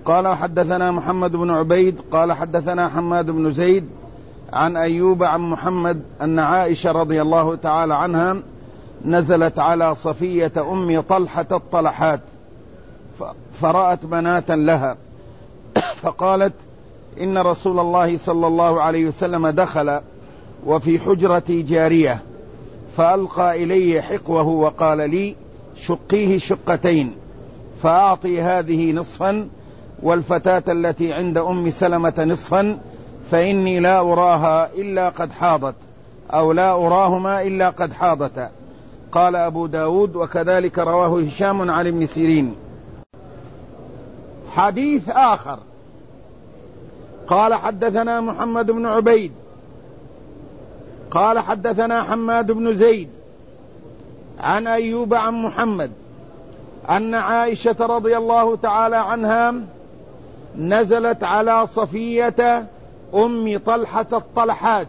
قال حدثنا محمد بن عبيد قال حدثنا حماد بن زيد عن أيوب عن محمد أن عائشة رضي الله تعالى عنها نزلت على صفية أم طلحة الطلحات فرأت بنات لها فقالت إن رسول الله صلى الله عليه وسلم دخل وفي حجرتي جارية فألقى إلي حقوه وقال لي شقيه شقتين فأعطي هذه نصفا والفتاة التي عند أم سلمة نصفا فإني لا أراها إلا قد حاضت أو لا أراهما إلا قد حاضتا. قال أبو داود وكذلك رواه هشام عن ابن سيرين. حديث آخر قال حدثنا محمد بن عبيد قال حدثنا حماد بن زيد عن أيوب عن محمد أن عائشة رضي الله تعالى عنها نزلت على صفية أم طلحة الطلحات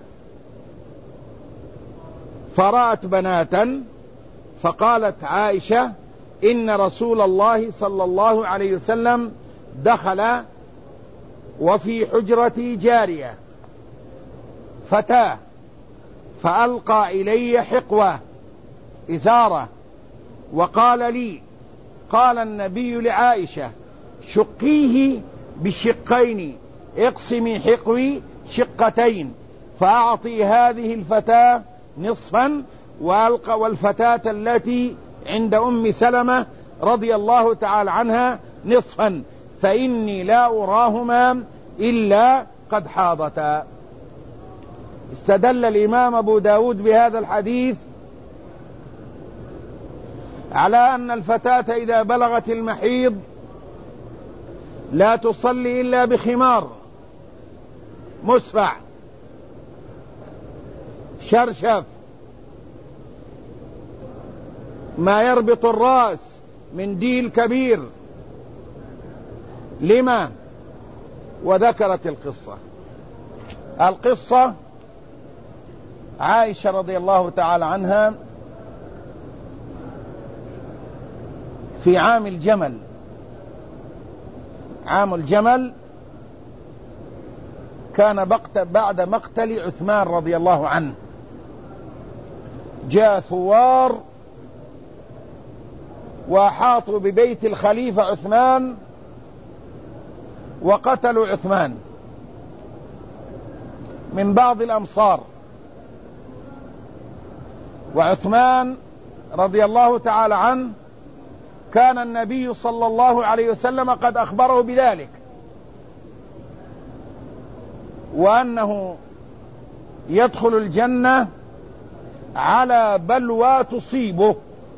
فرأت بناتا فقالت عائشة إن رسول الله صلى الله عليه وسلم دخل وفي حجرتي جارية فتاة فألقى إلي حقوة إزارة وقال لي قال النبي لعائشة شقيه بشقين اقسمي حقوي شقتين فأعطي هذه الفتاة نصفا وألقى والفتاة التي عند أم سلمة رضي الله تعالى عنها نصفا فإني لا أراهما إلا قد حاضتا. استدل الإمام أبو داود بهذا الحديث على أن الفتاة إذا بلغت المحيض لا تصلي إلا بخمار مسفع شرشف ما يربط الرأس من ديل كبير. لما؟ وذكرت القصة عائشة رضي الله تعالى عنها في عام الجمل كان بعد مقتل عثمان رضي الله عنه جاء ثوار وأحاطوا ببيت الخليفة عثمان وقتلوا عثمان من بعض الأمصار. وعثمان رضي الله تعالى عنه كان النبي صلى الله عليه وسلم قد أخبره بذلك وأنه يدخل الجنة على بلوى تصيبه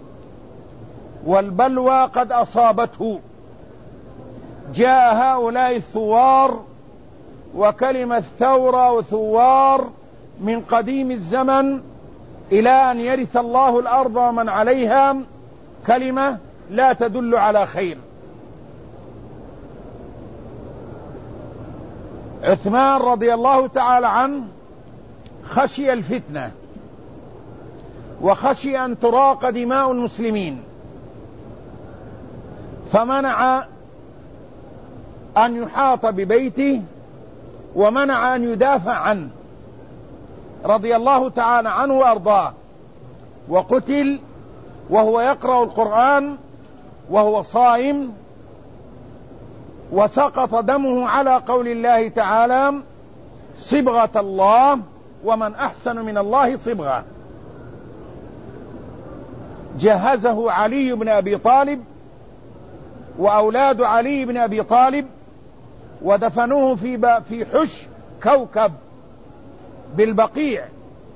والبلوى قد أصابته. جاء هؤلاء الثوار وكلمة ثورة وثوار من قديم الزمن إلى أن يرث الله الأرض ومن عليها كلمة لا تدل على خير. عثمان رضي الله تعالى عنه خشي الفتنة وخشي أن تراق دماء المسلمين فمنع أن يحاط ببيته ومنع أن يدافع عنه رضي الله تعالى عنه وأرضاه وقتل وهو يقرأ القرآن وهو صائم وسقط دمه على قول الله تعالى صبغة الله ومن أحسن من الله صبغة. جهزه علي بن أبي طالب وأولاد علي بن أبي طالب ودفنوه في حش كوكب بالبقيع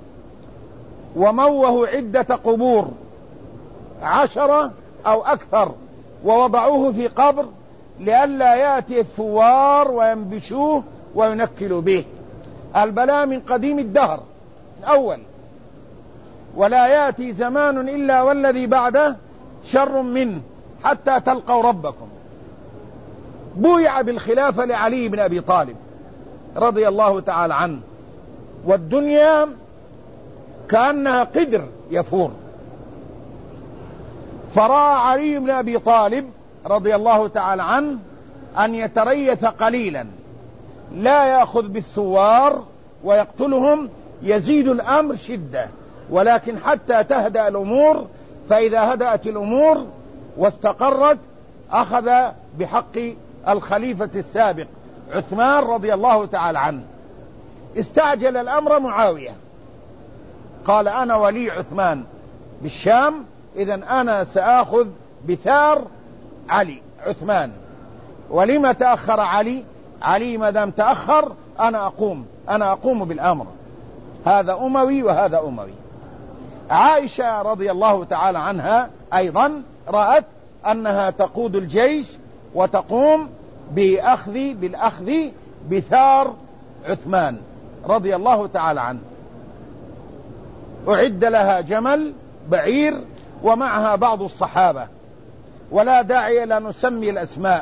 وموه عدة قبور 10 أو أكثر ووضعوه في قبر لئلا يأتي الثوار وينبشوه وينكلوا به. البلاء من قديم الدهر الأول ولا يأتي زمان إلا والذي بعده شر منه حتى تلقوا ربكم. بويع بالخلافة لعلي بن أبي طالب رضي الله تعالى عنه والدنيا كأنها قدر يفور. فرأى علي بن أبي طالب رضي الله تعالى عنه أن يتريث قليلا، لا يأخذ بالثوار ويقتلهم، يزيد الأمر شدة، ولكن حتى تهدأ الأمور، فإذا هدأت الأمور واستقرت أخذ بحق الخليفة السابق عثمان رضي الله تعالى عنه. استعجل الأمر معاوية، قال أنا ولي عثمان بالشام، إذن أنا سآخذ بثار علي عثمان. ولما تأخر علي ما دام تأخر أنا أقوم بالأمر. هذا أموي وهذا أموي. عائشة رضي الله تعالى عنها أيضا رأت أنها تقود الجيش وتقوم بالأخذ بثار عثمان رضي الله تعالى عنه. أعد لها جمل بعير ومعها بعض الصحابة، ولا داعي لا نسمي الأسماء.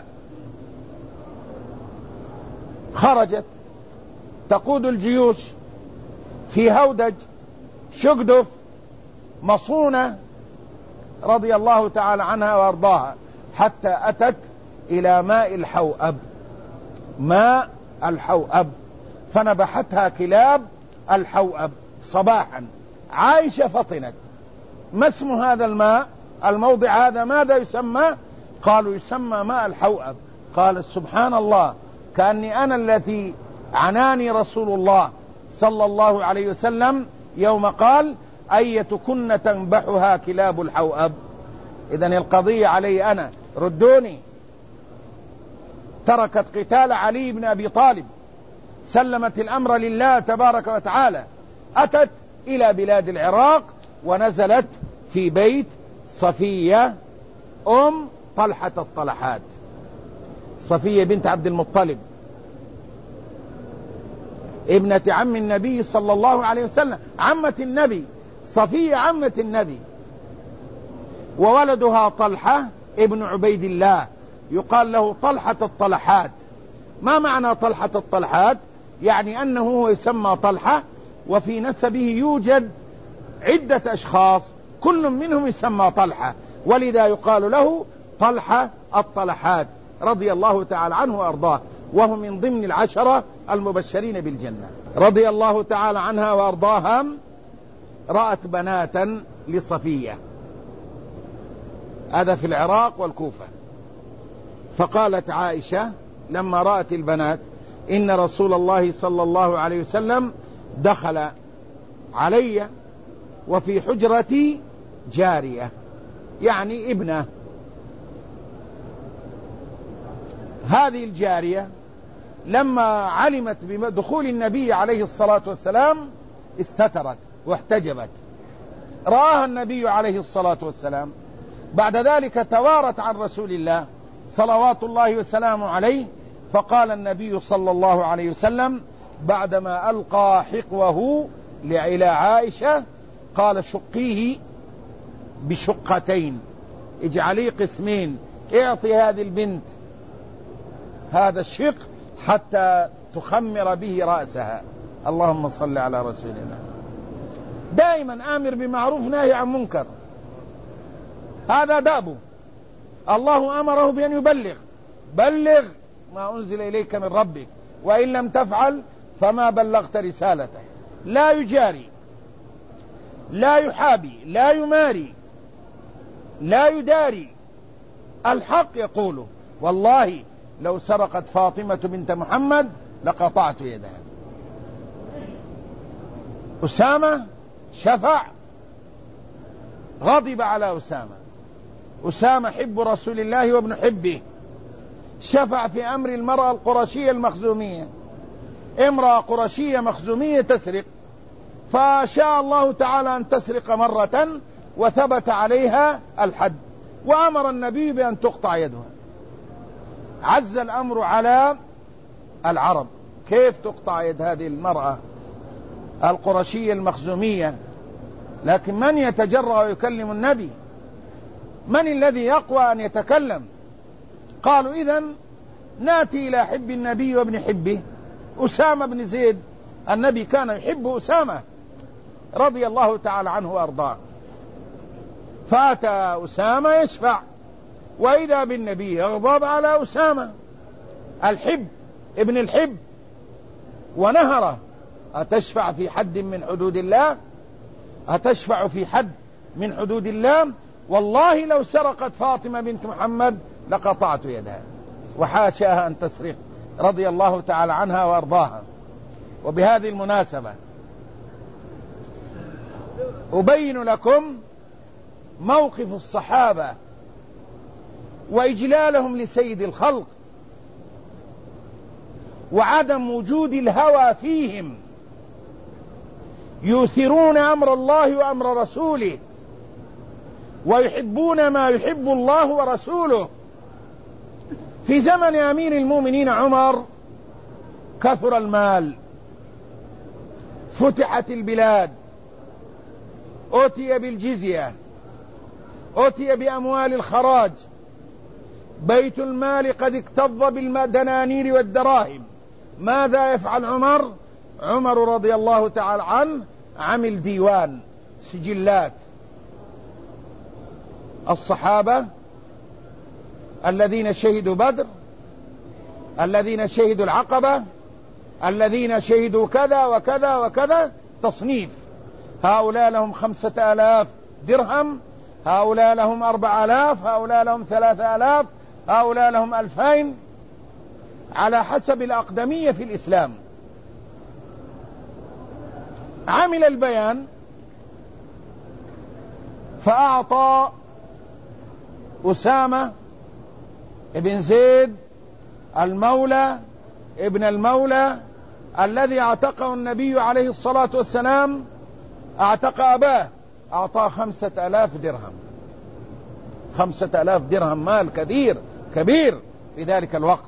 خرجت تقود الجيوش في هودج، شقدف، مصونة رضي الله تعالى عنها وارضاها، حتى أتت إلى ماء الحوأب فنبحتها كلاب الحوأب صباحا. عائشة فطنت: ما اسم هذا الماء؟ الموضع هذا ماذا يسمى؟ قالوا يسمى ماء الحوأب. قالت: سبحان الله، كأني أنا التي عناني رسول الله صلى الله عليه وسلم يوم قال: أيتكن تنبحها كلاب الحوأب. إذن القضية علي أنا، ردوني. تركت قتال علي بن أبي طالب، سلمت الأمر لله تبارك وتعالى، أتت إلى بلاد العراق ونزلت في بيت صفية أم طلحة الطلحات، صفية بنت عبد المطلب ابنة عم النبي صلى الله عليه وسلم، عمة النبي، صفية عمة النبي، وولدها طلحة ابن عبيد الله، يقال له طلحة الطلحات. ما معنى طلحة الطلحات؟ يعني أنه هو يسمى طلحة، وفي نسبه يوجد عدة أشخاص كل منهم يسمى طلحة، ولذا يقال له طلحة الطلحات رضي الله تعالى عنه وأرضاه، وهو من ضمن العشرة المبشرين بالجنة. رضي الله تعالى عنها وأرضاها. رأت بناتا لصفية، هذا في العراق والكوفة. فقالت عائشة لما رأت البنات: إن رسول الله صلى الله عليه وسلم دخل علي وفي حجرتي جارية، يعني ابنة. هذه الجارية لما علمت بدخول النبي عليه الصلاة والسلام استترت واحتجبت. رآها النبي عليه الصلاة والسلام، بعد ذلك توارت عن رسول الله صلوات الله وسلامه عليه، فقال النبي صلى الله عليه وسلم بعدما ألقى حقوه إلى عائشة، قال: شقيه بشقتين، اجعليه قسمين، اعطي هذه البنت هذا الشق حتى تخمر به رأسها. اللهم صل على رسول الله. دائما آمر بمعروف ناهي عن منكر، هذا دأبه. الله أمره بأن بلغ ما أنزل إليك من ربك، وإن لم تفعل فما بلغت رسالته. لا يجاري، لا يحابي، لا يماري، لا يداري، الحق يقوله. والله لو سرقت فاطمة بنت محمد لقطعت يدها. أسامة شفع، غضب على أسامة حب رسول الله وابن حبه، شفع في أمر المرأة القرشية المخزومية، امرأة قرشية مخزومية تسرق، فشاء الله تعالى أن تسرق مرة وثبت عليها الحد، وأمر النبي بأن تقطع يدها. عز الأمر على العرب، كيف تقطع يد هذه المرأة القرشية المخزومية؟ لكن من يتجرأ ويكلم النبي؟ من الذي يقوى أن يتكلم؟ قالوا: إذن ناتي إلى حب النبي وابن حبه، أسامة بن زيد. النبي كان يحب أسامة رضي الله تعالى عنه وأرضاه. فأتى أسامة يشفع، وإذا بالنبي يغضب على أسامة الحب ابن الحب ونهره، أتشفع في حد من حدود الله؟ أتشفع في حد من حدود الله؟ والله لو سرقت فاطمة بنت محمد لقطعت يدها، وحاشاها أن تسرق رضي الله تعالى عنها وأرضاها. وبهذه المناسبة أبين لكم موقف الصحابة وإجلالهم لسيد الخلق وعدم وجود الهوى فيهم، يؤثرون أمر الله وأمر رسوله ويحبون ما يحب الله ورسوله. في زمن أمير المؤمنين عمر كثر المال، فتحت البلاد، أتي بالجزية، أتي بأموال الخراج، بيت المال قد اكتظ بالدنانير والدراهم. ماذا يفعل عمر؟ عمر رضي الله تعالى عنه عمل ديوان سجلات الصحابة الذين شهدوا بدر، الذين شهدوا العقبة، الذين شهدوا كذا وكذا وكذا، تصنيف. هؤلاء لهم 5000 درهم، هؤلاء لهم 4000، هؤلاء لهم 3000، هؤلاء لهم 2000، على حسب الأقدمية في الإسلام. عمل البيان فأعطى أسامة ابن زيد المولى ابن المولى الذي اعتقه النبي عليه الصلاة والسلام، اعتق أباه، أعطاه 5000 درهم. 5000 درهم مال كثير كبير في ذلك الوقت.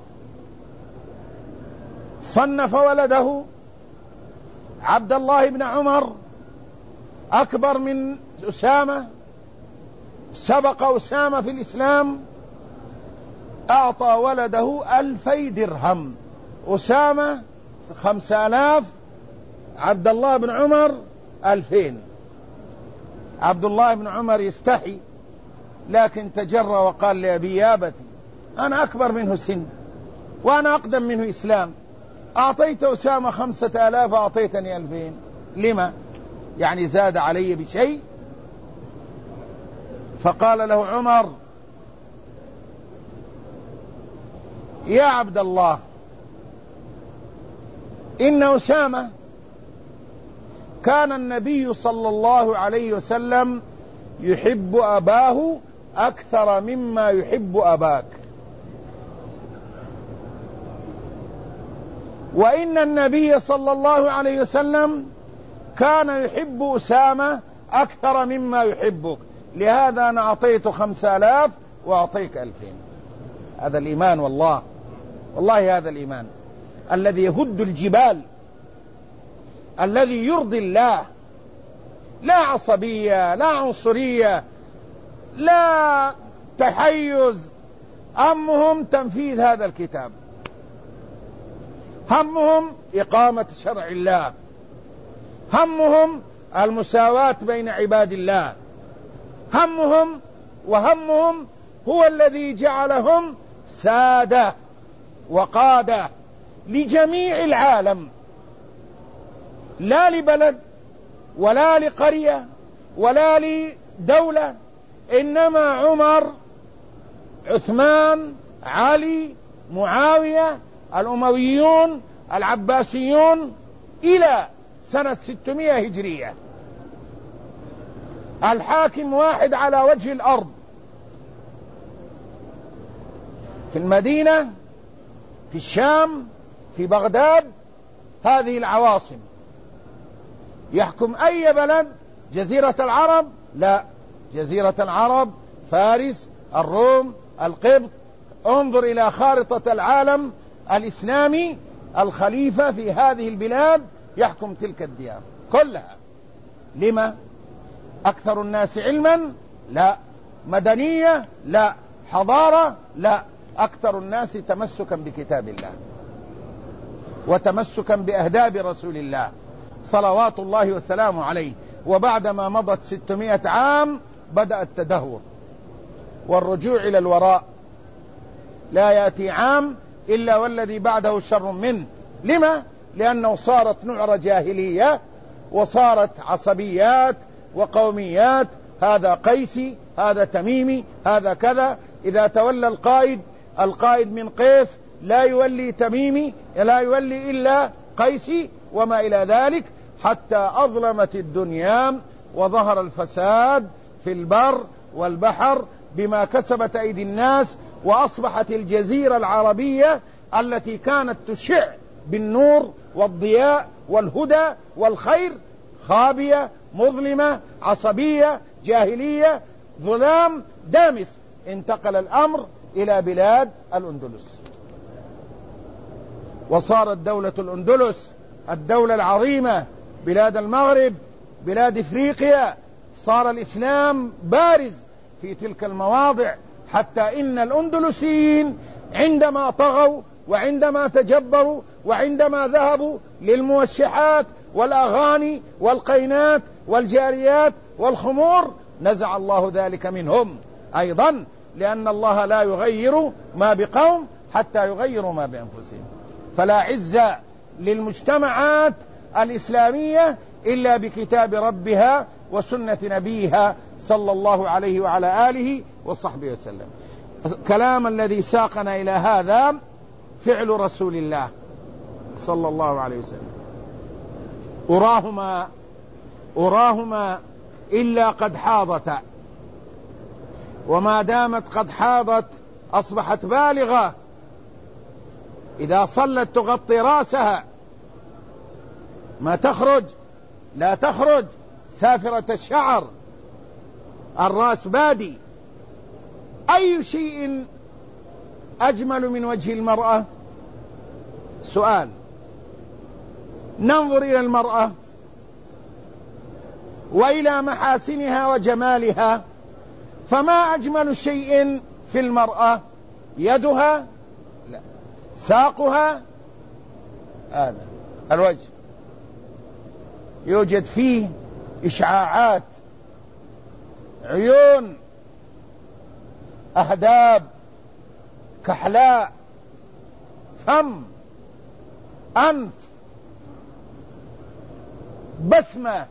صنف ولده عبد الله بن عمر أكبر من أسامة، سبق أسامة في الإسلام، أعطى ولده 2000 درهم. أسامة 5000، عبد الله بن عمر 2000. عبد الله بن عمر يستحي، لكن تجرى وقال لأبي: يا أبتي أنا أكبر منه سن وأنا أقدم منه إسلام، أعطيت أسامة 5000 أعطيتني 2000، لما؟ يعني زاد علي بشيء؟ فقال له عمر: يا عبد الله، إن أسامة كان النبي صلى الله عليه وسلم يحب أباه أكثر مما يحب أباك، وإن النبي صلى الله عليه وسلم كان يحب أسامة أكثر مما يحبك، لهذا أنا أعطيته 5000 وأعطيك 2000. هذا الإيمان، والله هذا الإيمان الذي يهد الجبال، الذي يرضي الله. لا عصبية، لا عنصرية، لا تحيز، همهم تنفيذ هذا الكتاب، همهم إقامة شرع الله، همهم المساواة بين عباد الله، وهمهم هو الذي جعلهم سادة وقادة لجميع العالم، لا لبلد ولا لقرية ولا لدولة، إنما عمر، عثمان، علي، معاوية، الأمويون، العباسيون، إلى سنة 600 هجرية الحاكم واحد على وجه الأرض، في المدينة، في الشام، في بغداد، هذه العواصم. يحكم أي بلد؟ جزيرة العرب؟ لا، جزيرة العرب، فارس، الروم، القبط. انظر إلى خارطة العالم الإسلامي، الخليفة في هذه البلاد يحكم تلك الديار كلها. لما؟ أكثر الناس علما؟ لا. مدنية؟ لا. حضارة؟ لا. أكثر الناس تمسكا بكتاب الله وتمسكا بأهداب رسول الله صلوات الله وسلامه عليه. وبعدما مضت 600 عام بدأ التدهور والرجوع إلى الوراء. لا يأتي عام إلا والذي بعده شر منه. لما؟ لأنه صارت نعرة جاهلية، وصارت عصبيات وقوميات، هذا قيسي، هذا تميمي، هذا كذا. إذا تولى القائد من قيس لا يولي تميمي، لا يولي إلا قيسي، وما إلى ذلك، حتى أظلمت الدنيا وظهر الفساد في البر والبحر بما كسبت أيدي الناس، وأصبحت الجزيرة العربية التي كانت تشع بالنور والضياء والهدى والخير خابية، مظلمة، عصبية، جاهلية، ظلام دامس. انتقل الأمر إلى بلاد الأندلس، وصارت دولة الأندلس الدولة العظيمة، بلاد المغرب، بلاد إفريقيا. صار الإسلام بارز في تلك المواضع، حتى إن الأندلسيين عندما طغوا وعندما تجبروا وعندما ذهبوا للموشحات والأغاني والقينات والجاريات والخمور، نزع الله ذلك منهم أيضا، لأن الله لا يغير ما بقوم حتى يغيروا ما بأنفسهم. فلا عزة للمجتمعات الإسلامية إلا بكتاب ربها وسنة نبيها صلى الله عليه وعلى آله وصحبه وسلم. الكلام الذي ساقنا إلى هذا فعل رسول الله صلى الله عليه وسلم. أراهما إلا قد حاضتا، وما دامت قد حاضت أصبحت بالغة، إذا صلت تغطي راسها، ما تخرج، لا تخرج سافرة الشعر، الراس بادي. أي شيء أجمل من وجه المرأة؟ سؤال. ننظر إلى المرأة وإلى محاسنها وجمالها، فما أجمل شيء في المرأة؟ يدها؟ لا. ساقها؟ هذا الوجه يوجد فيه إشعاعات، عيون، أهداب، كحلاء، فم، أنف، بسمة،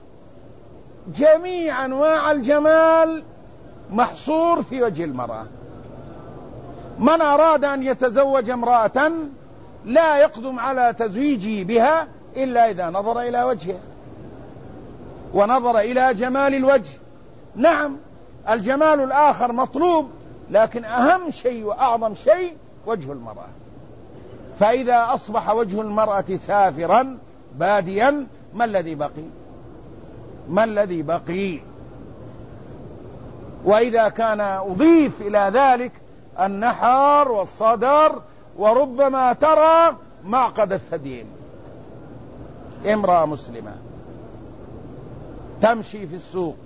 جميع أنواع الجمال محصور في وجه المرأة. من أراد أن يتزوج امرأة لا يقدم على تزويجه بها إلا إذا نظر إلى وجهها ونظر إلى جمال الوجه. نعم، الجمال الآخر مطلوب، لكن أهم شيء وأعظم شيء وجه المرأة. فإذا أصبح وجه المرأة سافرا باديا، ما الذي بقي؟ ما الذي بقي؟ وإذا كان أضيف إلى ذلك النحر والصدر، وربما ترى معقد الثديين. امرأة مسلمة تمشي في السوق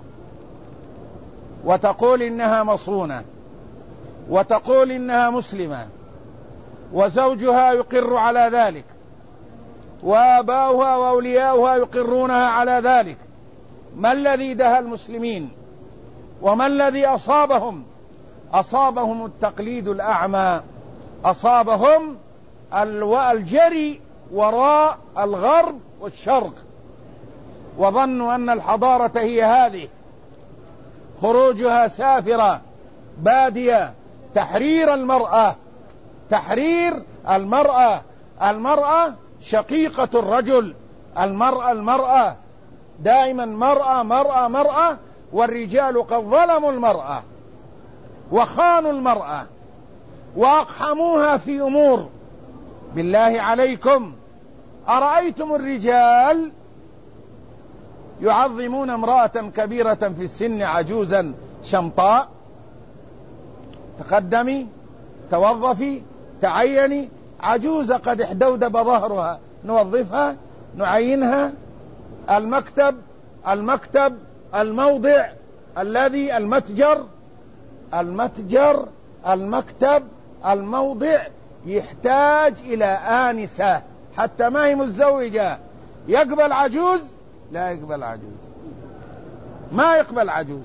وتقول إنها مصونة، وتقول إنها مسلمة، وزوجها يقر على ذلك، وآباؤها وأولياؤها يقرونها على ذلك. ما الذي دهى المسلمين؟ وما الذي أصابهم؟ أصابهم التقليد الأعمى، أصابهم الجري وراء الغرب والشرق، وظنوا أن الحضارة هي هذه، خروجها سافرة بادية. تحرير المرأة، تحرير المرأة. المرأة شقيقة الرجل. المرأة دائما مرأة مرأة مرأة، والرجال قد ظلموا المرأة وخانوا المرأة وأقحموها في أمور. بالله عليكم، أرأيتم الرجال يعظمون امرأة كبيرة في السن، عجوزا شمطاء؟ تقدمي، توظفي، تعيني، عجوزة قد احدودب ظهرها، نوظفها، نعينها. المكتب، الموضع الذي المكتب، الموضع يحتاج إلى آنسة، حتى ما هي متزوجة. يقبل عجوز؟ لا يقبل عجوز، ما يقبل عجوز،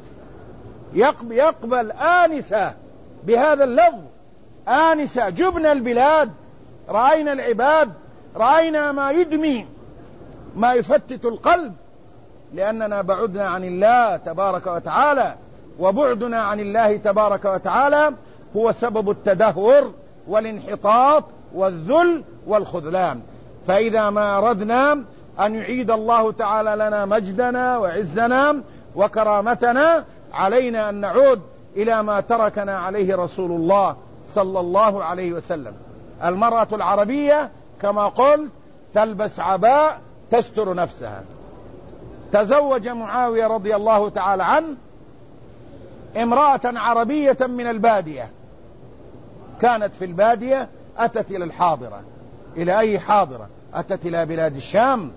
يقبل آنسة بهذا اللفظ. آنسة. جبن البلاد رأينا العباد، رأينا ما يدمي، ما يفتت القلب، لأننا بعدنا عن الله تبارك وتعالى، وبعدنا عن الله تبارك وتعالى هو سبب التدهور والانحطاط والذل والخذلان. فإذا ما أردنا أن يعيد الله تعالى لنا مجدنا وعزنا وكرامتنا، علينا أن نعود إلى ما تركنا عليه رسول الله صلى الله عليه وسلم. المرأة العربية كما قلت تلبس عباء تستر نفسها. تزوج معاوية رضي الله تعالى عنه امرأة عربية من البادية، كانت في البادية، أتت إلى الحاضرة. إلى أي حاضرة؟ أتت إلى بلاد الشام،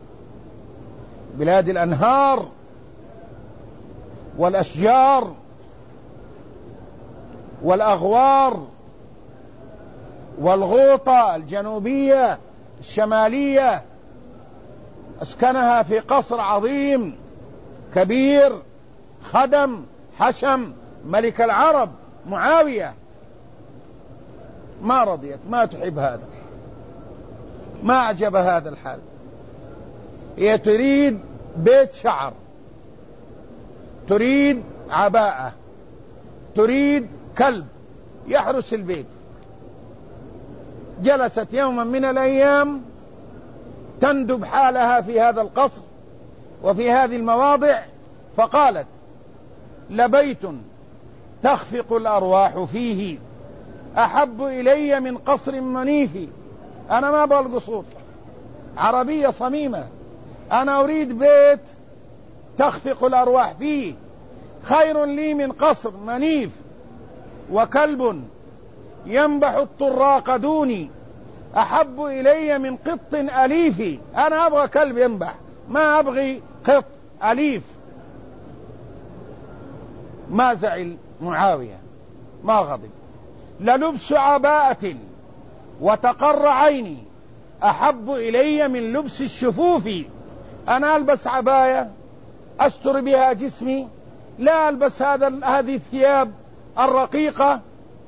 بلاد الأنهار والأشجار والأغوار والغوطة الجنوبية الشمالية. أسكنها في قصر عظيم كبير خدم حشم ملك العرب معاوية. ما رضيت، ما تحب هذا، ما أعجب هذا الحال. هي تريد بيت شعر، تريد عباءة، تريد كلب يحرس البيت. جلست يوما من الأيام تندب حالها في هذا القصر وفي هذه المواضع، فقالت: لبيت تخفق الأرواح فيه أحب إلي من قصر منيف. أنا ما أبغى القصور، عربية صميمة، أنا أريد بيت تخفق الأرواح فيه، خير لي من قصر منيف وكلب ينبح الطراق دوني أحب إلي من قط أليف. أنا أبغى كلب ينبح، ما أبغي قط أليف. ما زعل معاوية، ما غضب. للبس عباءة وتقر عيني أحب إلي من لبس الشفوف. أنا ألبس عباية أستر بها جسمي، لا ألبس هذه الثياب الرقيقة.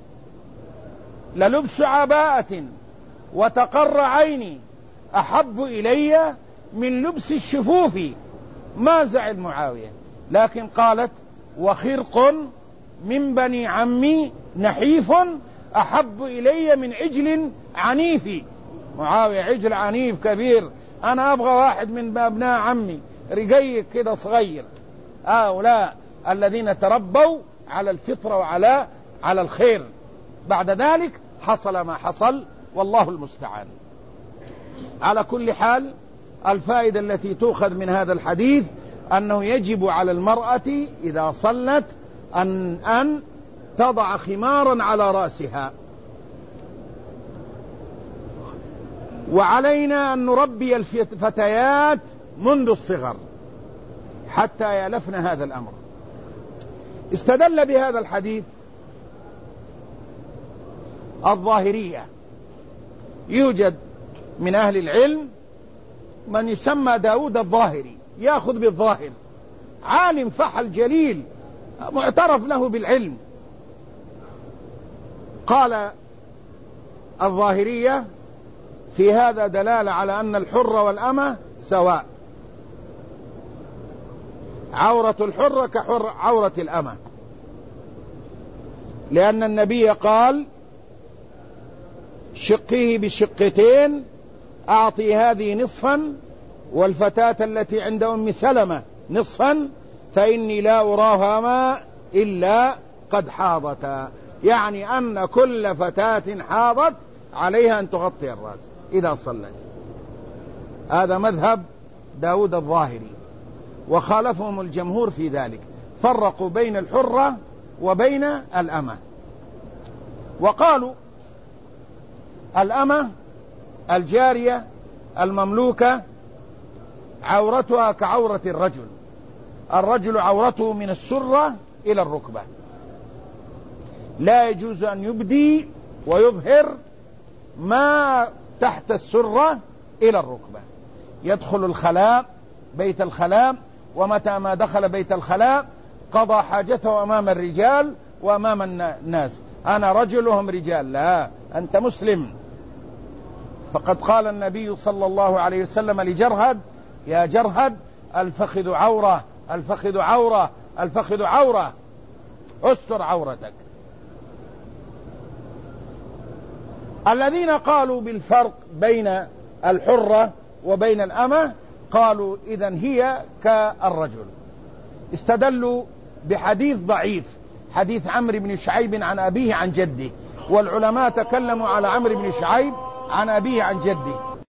للبس عباءة وتقر عيني أحب إلي من لبس الشفوف. ما زعل معاوية، لكن قالت: وخرق من بني عمي نحيف أحب إلي من عجل عنيف. معاوية عجل عنيف كبير، أنا أبغى واحد من أبناء عمي رقيق كده صغير. هؤلاء الذين تربوا على الفطرة وعلى الخير. بعد ذلك حصل ما حصل، والله المستعان. على كل حال، الفائدة التي تؤخذ من هذا الحديث أنه يجب على المرأة إذا صلت أن تضع خمارا على رأسها، وعلينا أن نربي الفتيات منذ الصغر حتى يألفن هذا الأمر. استدل بهذا الحديث الظاهرية. يوجد من أهل العلم من يسمى داود الظاهري، يأخذ بالظاهر، عالم فحل جليل معترف له بالعلم. قال الظاهرية: في هذا دلالة على أن الحر والأمة سواء، عورة الحر عورة الأمة، لأن النبي قال: شقيه بشقتين، أعطي هذه نصفا والفتاة التي عند أم سلمة نصفا، فإني لا أراهما إلا قد حاضتا. يعني أن كل فتاة حاضت عليها أن تغطي الرأس إذا صلت. هذا مذهب داود الظاهري، وخالفهم الجمهور في ذلك، فرقوا بين الحرة وبين الأمة، وقالوا: الأمة الجارية المملوكة عورتها كعورة الرجل، الرجل عورته من السرة إلى الركبة، لا يجوز أن يبدي ويظهر ما تحت السرة إلى الركبة. يدخل الخلاء، بيت الخلاء، ومتى ما دخل بيت الخلاء قضى حاجته أمام الرجال وأمام الناس. أنا رجل وهم رجال، لا، أنت مسلم، فقد قال النبي صلى الله عليه وسلم لجرهد: يا جرهد، الفخذ عورة، الفخذ عورة، الفخذ عورة، استر عورتك. الذين قالوا بالفرق بين الحرة وبين الأمة قالوا إذن هي كالرجل، استدلوا بحديث ضعيف، حديث عمرو بن شعيب عن أبيه عن جده، والعلماء تكلموا على عمرو بن شعيب عن أبيه عن جده،